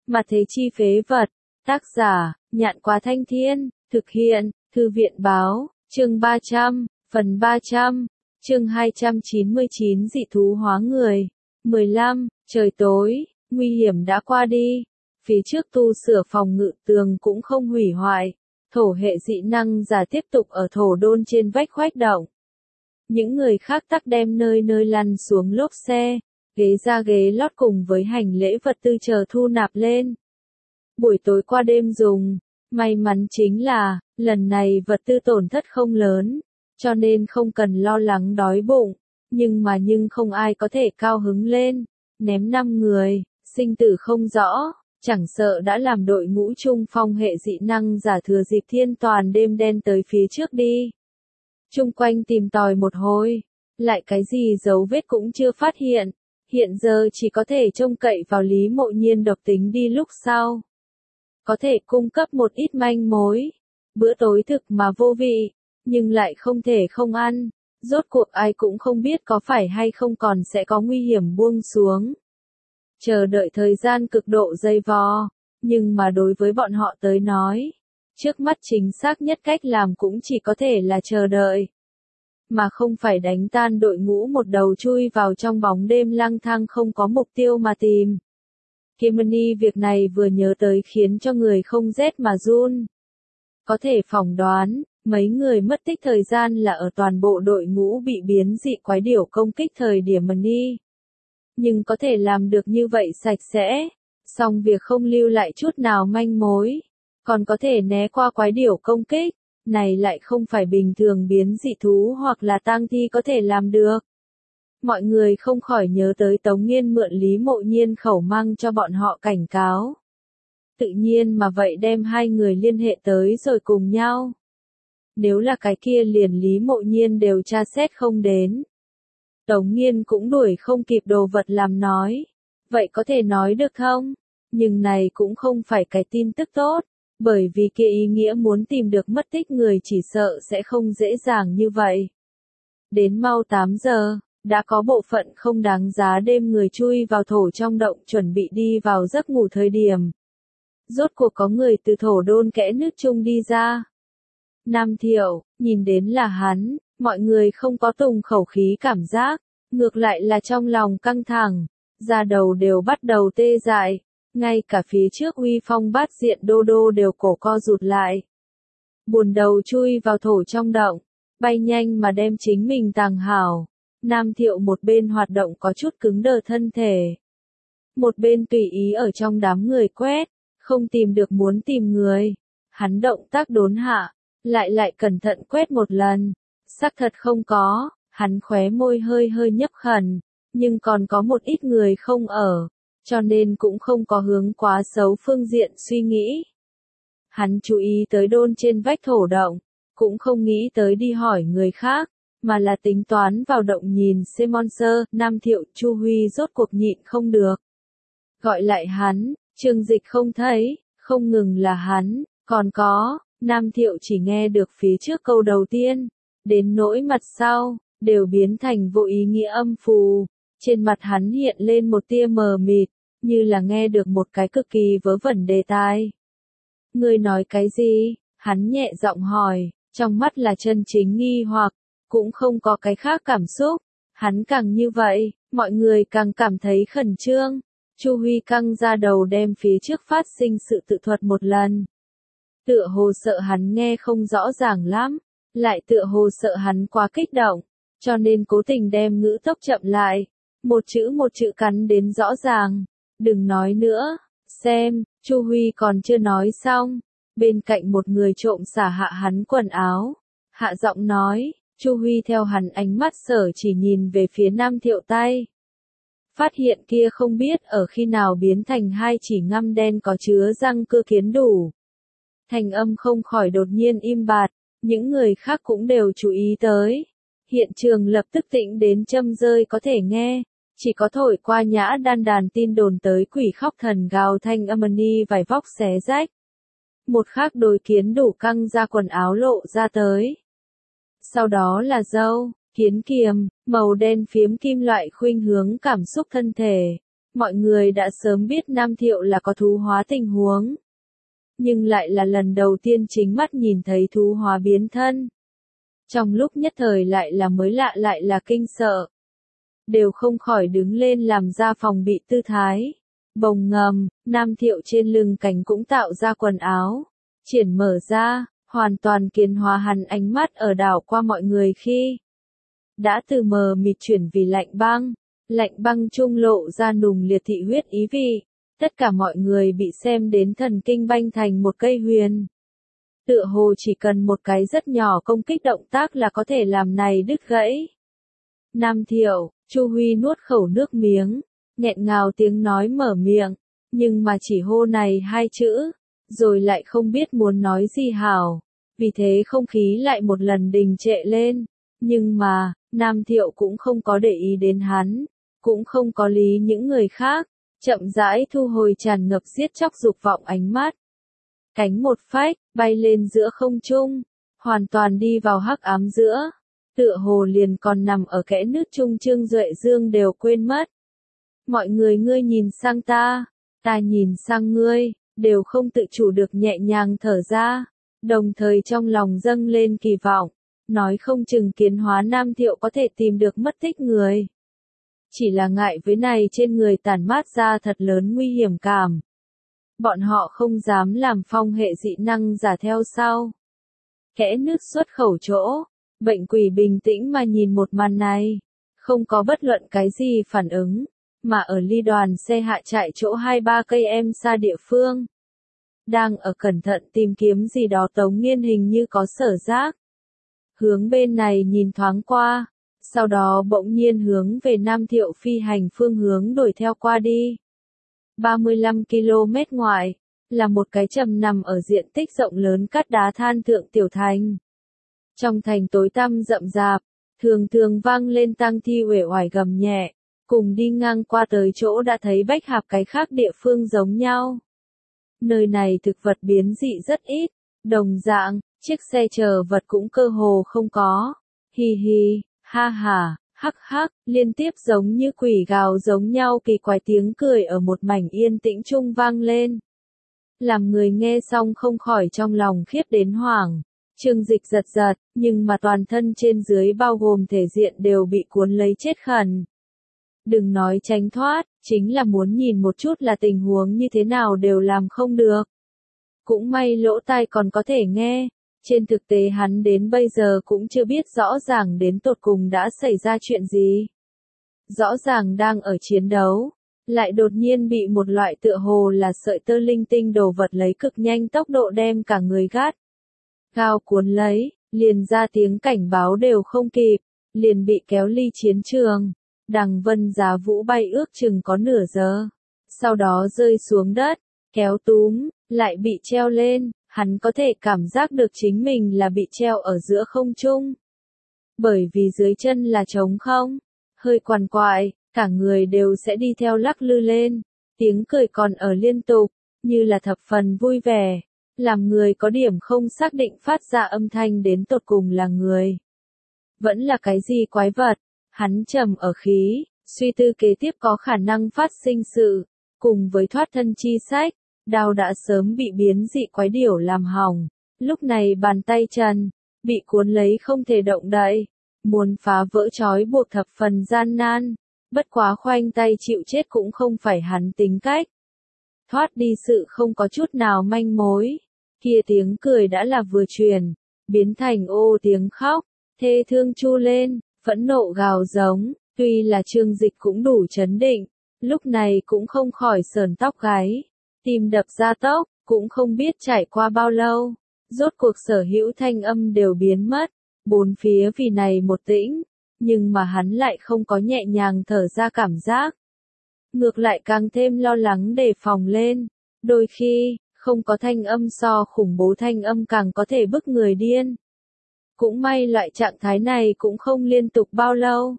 Mà thế chi phế vật. Tác giả, Nhạn Quá Thanh Thiên, thực hiện, Thư viện báo, chương 300, phần 300, chương 299 dị thú hóa người. 15, trời tối, nguy hiểm đã qua đi. Phía trước tu sửa phòng ngự tường cũng không hủy hoại. Thổ hệ dị năng giả tiếp tục ở thổ đôn trên vách khuếch động. Những người khác tắc đem nơi nơi lăn xuống lốp xe, ghế ra ghế lót cùng với hành lễ vật tư chờ thu nạp lên. Buổi tối qua đêm dùng, may mắn chính là, lần này vật tư tổn thất không lớn, cho nên không cần lo lắng đói bụng, nhưng không ai có thể cao hứng lên, ném 5 người, sinh tử không rõ, chẳng sợ đã làm đội ngũ trung phong hệ dị năng giả thừa dịp thiên toàn đêm đen tới phía trước đi. Chung quanh tìm tòi một hồi, lại cái gì dấu vết cũng chưa phát hiện, hiện giờ chỉ có thể trông cậy vào Lý Mộ Nhiên độc tính đi lúc sau. Có thể cung cấp một ít manh mối, bữa tối thực mà vô vị, nhưng lại không thể không ăn, rốt cuộc ai cũng không biết có phải hay không còn sẽ có nguy hiểm buông xuống. Chờ đợi thời gian cực độ dày vò, nhưng mà đối với bọn họ tới nói, trước mắt chính xác nhất cách làm cũng chỉ có thể là chờ đợi. Mà không phải đánh tan đội ngũ một đầu chui vào trong bóng đêm lang thang không có mục tiêu mà tìm. Kimani việc này vừa nhớ tới khiến cho người không rét mà run. Có thể phỏng đoán, mấy người mất tích thời gian là ở toàn bộ đội ngũ bị biến dị quái điểu công kích thời điểm Mani. Nhưng có thể làm được như vậy sạch sẽ, xong việc không lưu lại chút nào manh mối, còn có thể né qua quái điểu công kích, này lại không phải bình thường biến dị thú hoặc là tang thi có thể làm được. Mọi người không khỏi nhớ tới Tống Nghiên mượn Lý Mộ Nhiên khẩu mang cho bọn họ cảnh cáo. Tự nhiên mà vậy đem hai người liên hệ tới rồi cùng nhau. Nếu là cái kia liền Lý Mộ Nhiên đều tra xét không đến. Tống Nghiên cũng đuổi không kịp đồ vật làm nói. Vậy có thể nói được không? Nhưng này cũng không phải cái tin tức tốt, bởi vì kia ý nghĩa muốn tìm được mất tích người chỉ sợ sẽ không dễ dàng như vậy. Đến mau 8 giờ, đã có bộ phận không đáng giá đêm người chui vào thổ trong động chuẩn bị đi vào giấc ngủ thời điểm. Rốt cuộc có người từ thổ đôn kẽ nước chung đi ra. Nam Thiệu, nhìn đến là hắn, mọi người không có tùng khẩu khí cảm giác, ngược lại là trong lòng căng thẳng, da đầu đều bắt đầu tê dại, ngay cả phía trước uy phong bát diện đô đô đều cổ co rụt lại. Buồn đầu chui vào thổ trong động, bay nhanh mà đem chính mình tàng hảo. Nam Thiệu một bên hoạt động có chút cứng đờ thân thể, một bên tùy ý ở trong đám người quét, không tìm được muốn tìm người. Hắn động tác đốn hạ, lại cẩn thận quét một lần, xác thật không có, hắn khóe môi hơi hơi nhấp khẩn, nhưng còn có một ít người không ở, cho nên cũng không có hướng quá xấu phương diện suy nghĩ. Hắn chú ý tới đôn trên vách thổ động, cũng không nghĩ tới đi hỏi người khác, mà là tính toán vào động nhìn xem monster. Nam Thiệu, Chu Huy rốt cuộc nhịn không được. Gọi lại hắn, Trương Dịch không thấy, không ngừng là hắn, còn có, Nam Thiệu chỉ nghe được phía trước câu đầu tiên, đến nỗi mặt sau, đều biến thành vô ý nghĩa âm phù, trên mặt hắn hiện lên một tia mờ mịt, như là nghe được một cái cực kỳ vớ vẩn đề tài. Ngươi nói cái gì? Hắn nhẹ giọng hỏi, trong mắt là chân chính nghi hoặc, cũng không có cái khác cảm xúc. Hắn càng như vậy, mọi người càng cảm thấy khẩn trương. Chu Huy căng ra đầu đem phía trước phát sinh sự tự thuật một lần. Tựa hồ sợ hắn nghe không rõ ràng lắm, lại tựa hồ sợ hắn quá kích động, cho nên cố tình đem ngữ tốc chậm lại, một chữ cắn đến rõ ràng. Đừng nói nữa, xem, Chu Huy còn chưa nói xong, bên cạnh một người trộm xả hạ hắn quần áo, hạ giọng nói. Chu Huy theo hắn ánh mắt sở chỉ nhìn về phía Nam Thiệu tay. Phát hiện kia không biết ở khi nào biến thành hai chỉ ngăm đen có chứa răng cưa kiến đủ. Thành âm không khỏi đột nhiên im bặt, những người khác cũng đều chú ý tới. Hiện trường lập tức tĩnh đến châm rơi có thể nghe, chỉ có thổi qua nhã đàn tin đồn tới quỷ khóc thần gào thanh âm ni vải vóc xé rách. Một khác đôi kiến đủ căng ra quần áo lộ ra tới. Sau đó là dâu, kiến kiềm, màu đen phiếm kim loại khuynh hướng cảm xúc thân thể. mọi người đã sớm biết Nam Thiệu là có thú hóa tình huống. Nhưng lại là lần đầu tiên chính mắt nhìn thấy thú hóa biến thân. Trong lúc nhất thời lại là mới lạ lại là kinh sợ. Đều không khỏi đứng lên làm ra phòng bị tư thái. Bồng ngầm, Nam Thiệu trên lưng cánh cũng tạo ra quần áo. Triển mở ra, hoàn toàn kiến hóa hắn ánh mắt ở đảo qua mọi người khi. Đã từ mờ mịt chuyển vì lạnh băng trung lộ ra nùng liệt thị huyết ý vị. Tất cả mọi người bị xem đến thần kinh banh thành một cây huyền. Tựa hồ chỉ cần một cái rất nhỏ công kích động tác là có thể làm này đứt gãy. Nam Thiệu, Chu Huy nuốt khẩu nước miếng, nghẹn ngào tiếng nói mở miệng, nhưng mà chỉ hô này hai chữ, rồi lại không biết muốn nói gì hảo, vì thế không khí lại một lần đình trệ lên, nhưng mà, Nam Thiệu cũng không có để ý đến hắn, cũng không có lý những người khác, chậm rãi thu hồi tràn ngập giết chóc dục vọng ánh mắt. Cánh một phách, bay lên giữa không trung, hoàn toàn đi vào hắc ám giữa. Tựa hồ liền còn nằm ở kẽ nước trung Trương Duệ Dương đều quên mất. Mọi người ngươi nhìn sang ta nhìn sang ngươi, đều không tự chủ được nhẹ nhàng thở ra, đồng thời trong lòng dâng lên kỳ vọng, nói không chừng kiến hóa Nam Thiệu có thể tìm được mất tích người. Chỉ là ngại với này trên người tản mát ra thật lớn nguy hiểm cảm. Bọn họ không dám làm phong hệ dị năng giả theo sau. Kẽ nước xuất khẩu chỗ. Bệnh quỷ bình tĩnh mà nhìn một màn này, không có bất luận cái gì phản ứng, mà ở ly đoàn xe hạ trại chỗ 2-3 cây em xa địa phương. Đang ở cẩn thận tìm kiếm gì đó Tống Nghiên hình như có sở giác. Hướng bên này nhìn thoáng qua, sau đó bỗng nhiên hướng về Nam Thiệu phi hành phương hướng đuổi theo qua đi. 35 km ngoại, là một cái trầm nằm ở diện tích rộng lớn cát đá than thượng tiểu thành. Trong thành tối tăm rậm rạp, thường thường vang lên tang thi uể oải gầm nhẹ, cùng đi ngang qua tới chỗ đã thấy bách hạp cái khác địa phương giống nhau. Nơi này thực vật biến dị rất ít, đồng dạng, chiếc xe chở vật cũng cơ hồ không có. Hi hi, ha ha, hắc hắc, liên tiếp giống như quỷ gào giống nhau kỳ quái tiếng cười ở một mảnh yên tĩnh trung vang lên. Làm người nghe xong không khỏi trong lòng khiếp đến hoảng. Trương Dịch giật giật, nhưng mà toàn thân trên dưới bao gồm thể diện đều bị cuốn lấy chết khẩn. Đừng nói tránh thoát, chính là muốn nhìn một chút là tình huống như thế nào đều làm không được. Cũng may lỗ tai còn có thể nghe, trên thực tế hắn đến bây giờ cũng chưa biết rõ ràng đến tột cùng đã xảy ra chuyện gì. Rõ ràng đang ở chiến đấu, lại đột nhiên bị một loại tựa hồ là sợi tơ linh tinh đồ vật lấy cực nhanh tốc độ đem cả người gắt gao cuốn lấy, liền ra tiếng cảnh báo đều không kịp, liền bị kéo ly chiến trường. Đằng Vân Giá Vũ bay ước chừng có nửa giờ, sau đó rơi xuống đất, kéo túm, lại bị treo lên, hắn có thể cảm giác được chính mình là bị treo ở giữa không trung. Bởi vì dưới chân là trống không, hơi quằn quại, cả người đều sẽ đi theo lắc lư lên, tiếng cười còn ở liên tục, như là thập phần vui vẻ. Làm người có điểm không xác định phát ra âm thanh đến tột cùng là người. Vẫn là cái gì quái vật, hắn trầm ở khí, suy tư kế tiếp có khả năng phát sinh sự, cùng với thoát thân chi sách, đao đã sớm bị biến dị quái điểu làm hỏng, lúc này bàn tay trần, bị cuốn lấy không thể động đậy, muốn phá vỡ trói buộc thập phần gian nan, bất quá khoanh tay chịu chết cũng không phải hắn tính cách. Thoát đi sự không có chút nào manh mối. Kia tiếng cười đã là vừa truyền, biến thành ô tiếng khóc, thê thương chu lên, phẫn nộ gào giống, tuy là Trương Dịch cũng đủ chấn định, lúc này cũng không khỏi sờn tóc gáy, tim đập ra tốc, cũng không biết trải qua bao lâu, rốt cuộc sở hữu thanh âm đều biến mất, bốn phía vì này một tĩnh, nhưng mà hắn lại không có nhẹ nhàng thở ra cảm giác. Ngược lại càng thêm lo lắng đề phòng lên, đôi khi, không có thanh âm so khủng bố thanh âm càng có thể bức người điên. Cũng may loại trạng thái này cũng không liên tục bao lâu.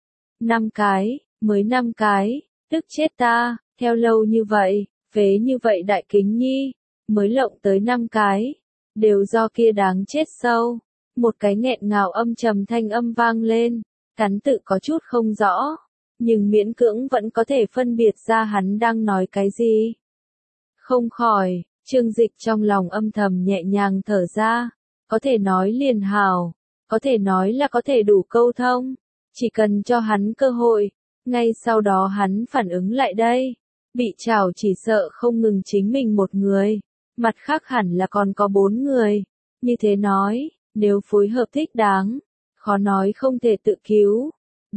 5 cái, mới 5 cái, tức chết ta, theo lâu như vậy, phế như vậy đại kính nhi, mới lộng tới 5 cái, đều do kia đáng chết sâu. Một cái nghẹn ngào âm trầm thanh âm vang lên, cắn tự có chút không rõ, nhưng miễn cưỡng vẫn có thể phân biệt ra hắn đang nói cái gì. Không khỏi, Trương Dịch trong lòng âm thầm nhẹ nhàng thở ra, có thể nói liền hảo, có thể nói là có thể đủ câu thông, chỉ cần cho hắn cơ hội, ngay sau đó hắn phản ứng lại đây, bị trảo chỉ sợ không ngừng chính mình một người, mặt khác hẳn là còn có 4 người, như thế nói, nếu phối hợp thích đáng, khó nói không thể tự cứu,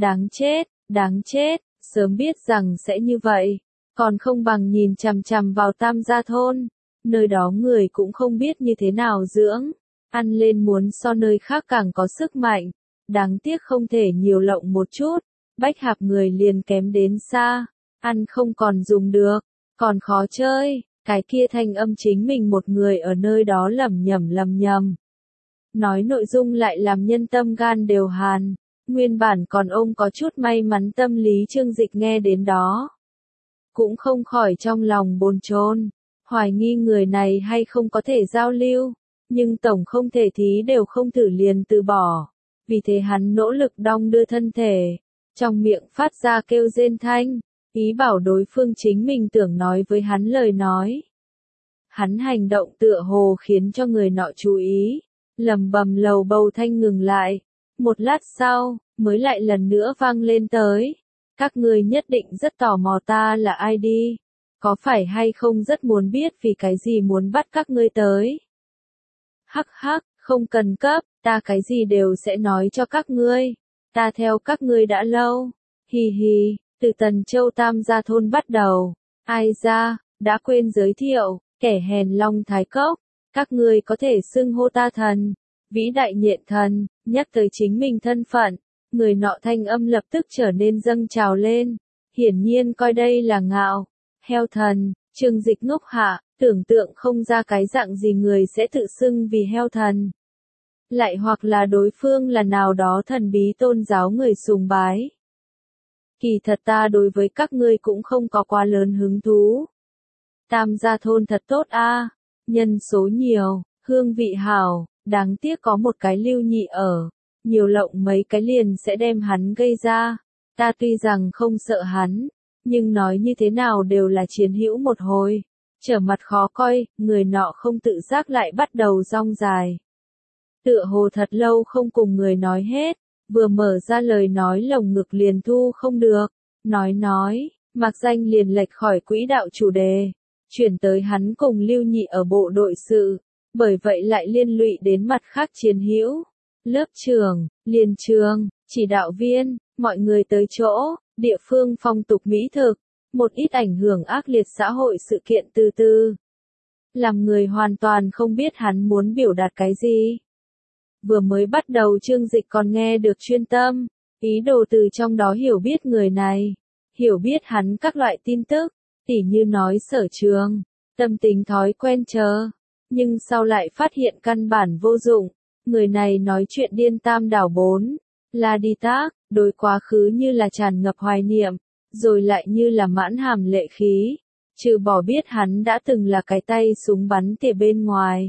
đáng chết, sớm biết rằng sẽ như vậy, còn không bằng nhìn chằm chằm vào Tam Gia thôn, nơi đó người cũng không biết như thế nào dưỡng, ăn lên muốn so nơi khác càng có sức mạnh, đáng tiếc không thể nhiều lộng một chút, bách hạp người liền kém đến xa, ăn không còn dùng được, còn khó chơi, cái kia thanh âm chính mình một người ở nơi đó lẩm nhẩm. Nói nội dung lại làm nhân tâm gan đều hàn, nguyên bản còn ông có chút may mắn tâm lý Trương Dịch nghe đến đó. Cũng không khỏi trong lòng bồn chồn, hoài nghi người này hay không có thể giao lưu, nhưng tổng không thể thí đều không thử liền từ bỏ. Vì thế hắn nỗ lực đong đưa thân thể, trong miệng phát ra kêu rên thanh, ý bảo đối phương chính mình tưởng nói với hắn lời nói. Hắn hành động tựa hồ khiến cho người nọ chú ý, lầm bầm lầu bầu thanh ngừng lại, một lát sau, mới lại lần nữa vang lên tới. Các ngươi nhất định rất tò mò ta là ai đi, có phải hay không rất muốn biết vì cái gì muốn bắt các ngươi tới. Hắc hắc, không cần cấp, ta cái gì đều sẽ nói cho các ngươi, ta theo các ngươi đã lâu, hì hì, từ Tần Châu Tam Gia thôn bắt đầu, ai ra, đã quên giới thiệu, kẻ hèn Long Thái Cốc, các ngươi có thể xưng hô ta thần, vĩ đại nhện thần, nhắc tới chính mình thân phận, người nọ thanh âm lập tức trở nên dâng trào lên, hiển nhiên coi đây là ngạo, heo thần, Trương Dịch ngốc hạ, tưởng tượng không ra cái dạng gì người sẽ tự xưng vì heo thần. Lại hoặc là đối phương là nào đó thần bí tôn giáo người sùng bái. Kỳ thật ta đối với các ngươi cũng không có quá lớn hứng thú. Tam Gia thôn thật tốt a, nhân số nhiều, hương vị hảo, đáng tiếc có một cái Lưu Nhị ở, nhiều lộng mấy cái liền sẽ đem hắn gây ra. Ta tuy rằng không sợ hắn, nhưng nói như thế nào đều là chiến hữu một hồi. Trở mặt khó coi, người nọ không tự giác lại bắt đầu rong dài. Tựa hồ thật lâu không cùng người nói hết, vừa mở ra lời nói lồng ngực liền thu không được, nói, mặc danh liền lệch khỏi quỹ đạo chủ đề, chuyển tới hắn cùng Lưu Nhị ở bộ đội sự, bởi vậy lại liên lụy đến mặt khác chiến hữu, lớp trưởng, liên trường, chỉ đạo viên, mọi người tới chỗ, địa phương phong tục mỹ thực, một ít ảnh hưởng ác liệt xã hội sự kiện từ từ. Làm người hoàn toàn không biết hắn muốn biểu đạt cái gì. Vừa mới bắt đầu Trương Dịch còn nghe được chuyên tâm, ý đồ từ trong đó hiểu biết người này, hiểu biết hắn các loại tin tức, tỉ như nói sở trường, tâm tình thói quen chờ. Nhưng sau lại phát hiện căn bản vô dụng, người này nói chuyện điên tam đảo bốn, là đi tác, đối quá khứ như là tràn ngập hoài niệm, rồi lại như là mãn hàm lệ khí, trừ bỏ biết hắn đã từng là cái tay súng bắn tỉa bên ngoài.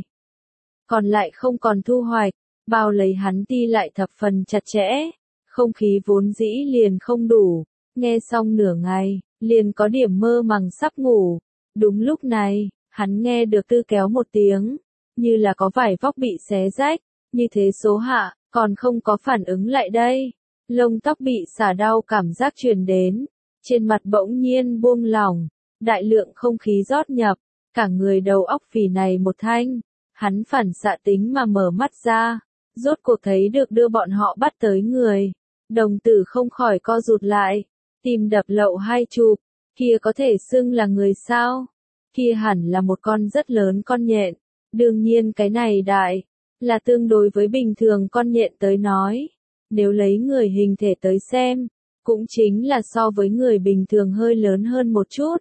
Còn lại không còn thu hoạch, bao lấy hắn ti lại thập phần chặt chẽ, không khí vốn dĩ liền không đủ, nghe xong nửa ngày, liền có điểm mơ màng sắp ngủ. Đúng lúc này, hắn nghe được tư kéo một tiếng, như là có vải vóc bị xé rách, như thế số hạ, còn không có phản ứng lại đây. Lông tóc bị xả đau cảm giác truyền đến, trên mặt bỗng nhiên buông lỏng, đại lượng không khí rót nhập, cả người đầu óc vì này một thanh, hắn phản xạ tính mà mở mắt ra, rốt cuộc thấy được đưa bọn họ bắt tới người, đồng tử không khỏi co rụt lại, tim đập lậu hai chụp, kia có thể xưng là người sao? Kia hẳn là một con rất lớn con nhện, đương nhiên cái này đại, là tương đối với bình thường con nhện tới nói, nếu lấy người hình thể tới xem, cũng chính là so với người bình thường hơi lớn hơn một chút.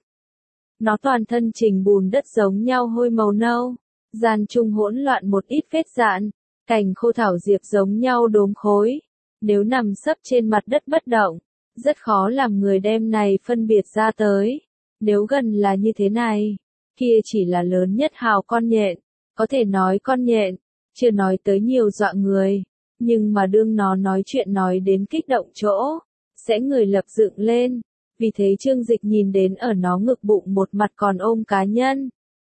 Nó toàn thân trình bùn đất giống nhau hôi màu nâu, gian trung hỗn loạn một ít vết dạn, cành khô thảo diệp giống nhau đốm khối, nếu nằm sấp trên mặt đất bất động, rất khó làm người đem này phân biệt ra tới. Nếu gần là như thế này, kia chỉ là lớn nhất hào con nhện, có thể nói con nhện, chưa nói tới nhiều dọa người, nhưng mà đương nó nói chuyện nói đến kích động chỗ, sẽ người lập dựng lên. Vì thế Trương Dịch nhìn đến ở nó ngực bụng một mặt còn ôm cá nhân.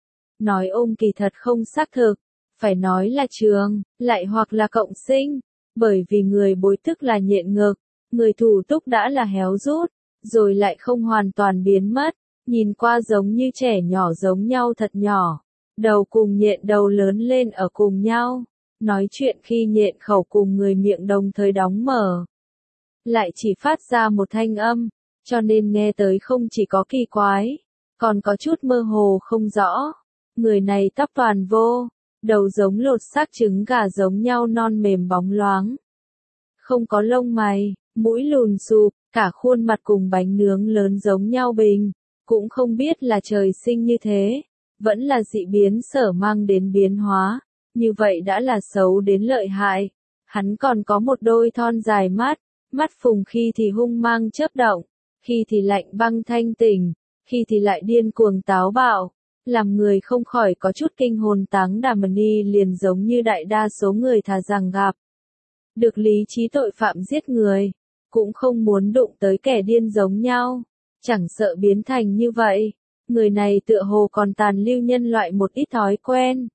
Nói ôm kỳ thật không xác thực, phải nói là trường, lại hoặc là cộng sinh, bởi vì người bối tức là nhện ngực, người thủ túc đã là héo rút, rồi lại không hoàn toàn biến mất, nhìn qua giống như trẻ nhỏ giống nhau thật nhỏ, đầu cùng nhện đầu lớn lên ở cùng nhau, nói chuyện khi nhện khẩu cùng người miệng đồng thời đóng mở, lại chỉ phát ra một thanh âm, cho nên nghe tới không chỉ có kỳ quái, còn có chút mơ hồ không rõ. Người này tóc toàn vô, đầu giống lột xác trứng gà giống nhau non mềm bóng loáng. Không có lông mày, mũi lùn xùp, cả khuôn mặt cùng bánh nướng lớn giống nhau bình, cũng không biết là trời sinh như thế, vẫn là dị biến sở mang đến biến hóa, như vậy đã là xấu đến lợi hại. Hắn còn có một đôi thon dài mắt, mắt phùng khi thì hung mang chớp động, khi thì lạnh băng thanh tỉnh, khi thì lại điên cuồng táo bạo. Làm người không khỏi có chút kinh hồn táng đảm ni liền giống như đại đa số người thà rằng gặp. Được lý trí tội phạm giết người, cũng không muốn đụng tới kẻ điên giống nhau, chẳng sợ biến thành như vậy. Người này tựa hồ còn tàn lưu nhân loại một ít thói quen.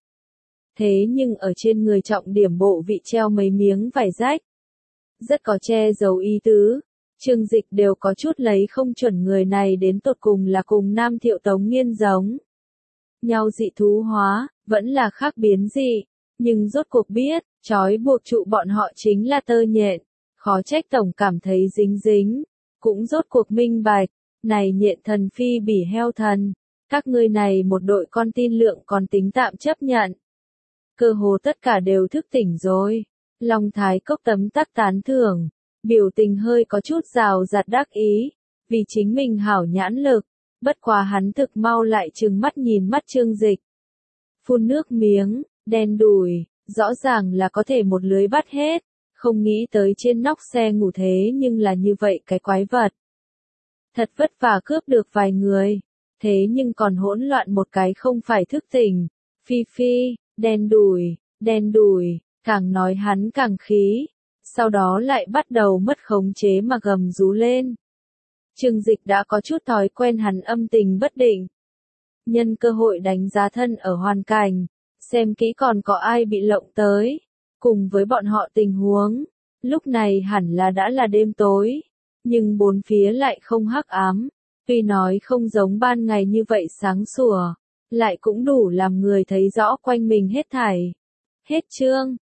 Thế nhưng ở trên người trọng điểm bộ vị treo mấy miếng vải rách. Rất có che giấu ý tứ. Trương Dịch đều có chút lấy không chuẩn người này đến tột cùng là cùng Nam Thiệu Tống Nghiên giống nhau dị thú hóa, vẫn là khác biến dị, nhưng rốt cuộc biết, trói buộc trụ bọn họ chính là tơ nhện, khó trách tổng cảm thấy dính dính, cũng rốt cuộc minh bạch, này nhện thần phi bỉ heo thần, các ngươi này một đội con tin lượng còn tính tạm chấp nhận. Cơ hồ tất cả đều thức tỉnh rồi, Long Thái Cốc tấm tắc tán thưởng, biểu tình hơi có chút rào rạt đắc ý, vì chính mình hảo nhãn lực. Bất quá hắn thực mau lại trừng mắt nhìn mắt Trương Dịch. Phun nước miếng, đen đủi, rõ ràng là có thể một lưới bắt hết, không nghĩ tới trên nóc xe ngủ thế nhưng là như vậy cái quái vật. Thật vất vả cướp được vài người, thế nhưng còn hỗn loạn một cái không phải thức tỉnh. Phi phi, đen đủi, càng nói hắn càng khí, sau đó lại bắt đầu mất khống chế mà gầm rú lên. Trương Dịch đã có chút thói quen hắn âm tình bất định. Nhân cơ hội đánh giá thân ở hoàn cảnh, xem kỹ còn có ai bị lộng tới, cùng với bọn họ tình huống. Lúc này hẳn là đã là đêm tối, nhưng bốn phía lại không hắc ám, tuy nói không giống ban ngày như vậy sáng sủa, lại cũng đủ làm người thấy rõ quanh mình hết thảy. Hết chương.